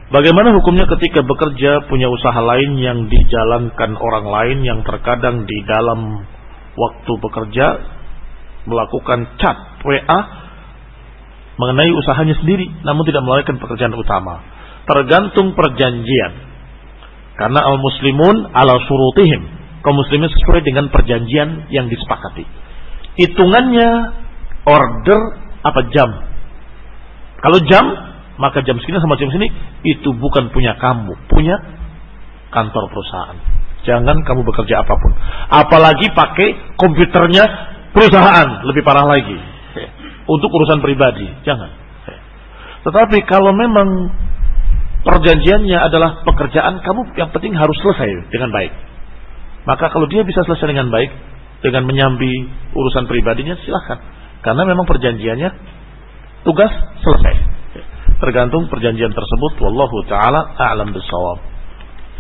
Bagaimana hukumnya ketika bekerja punya usaha lain yang dijalankan orang lain yang terkadang di dalam waktu bekerja melakukan chat WA mengenai usahanya sendiri namun tidak melalaikan pekerjaan utama. Tergantung perjanjian. Karena al-muslimun ala surutihim. Kaum muslimin sesuai dengan perjanjian yang disepakati. Hitungannya order apa jam? Kalau jam, maka jam segini sama jam sini itu bukan punya kamu, punya kantor perusahaan. Jangan kamu bekerja apapun. Apalagi pakai komputernya perusahaan, lebih parah lagi. Untuk urusan pribadi, jangan. Tetapi kalau memang perjanjiannya adalah pekerjaan kamu, yang penting harus selesai dengan baik. Maka kalau dia bisa selesai dengan baik, dengan menyambi urusan pribadinya, silahkan. Karena memang perjanjiannya tugas selesai. Tergantung perjanjian tersebut. Wallahu ta'ala a'lam bissawab.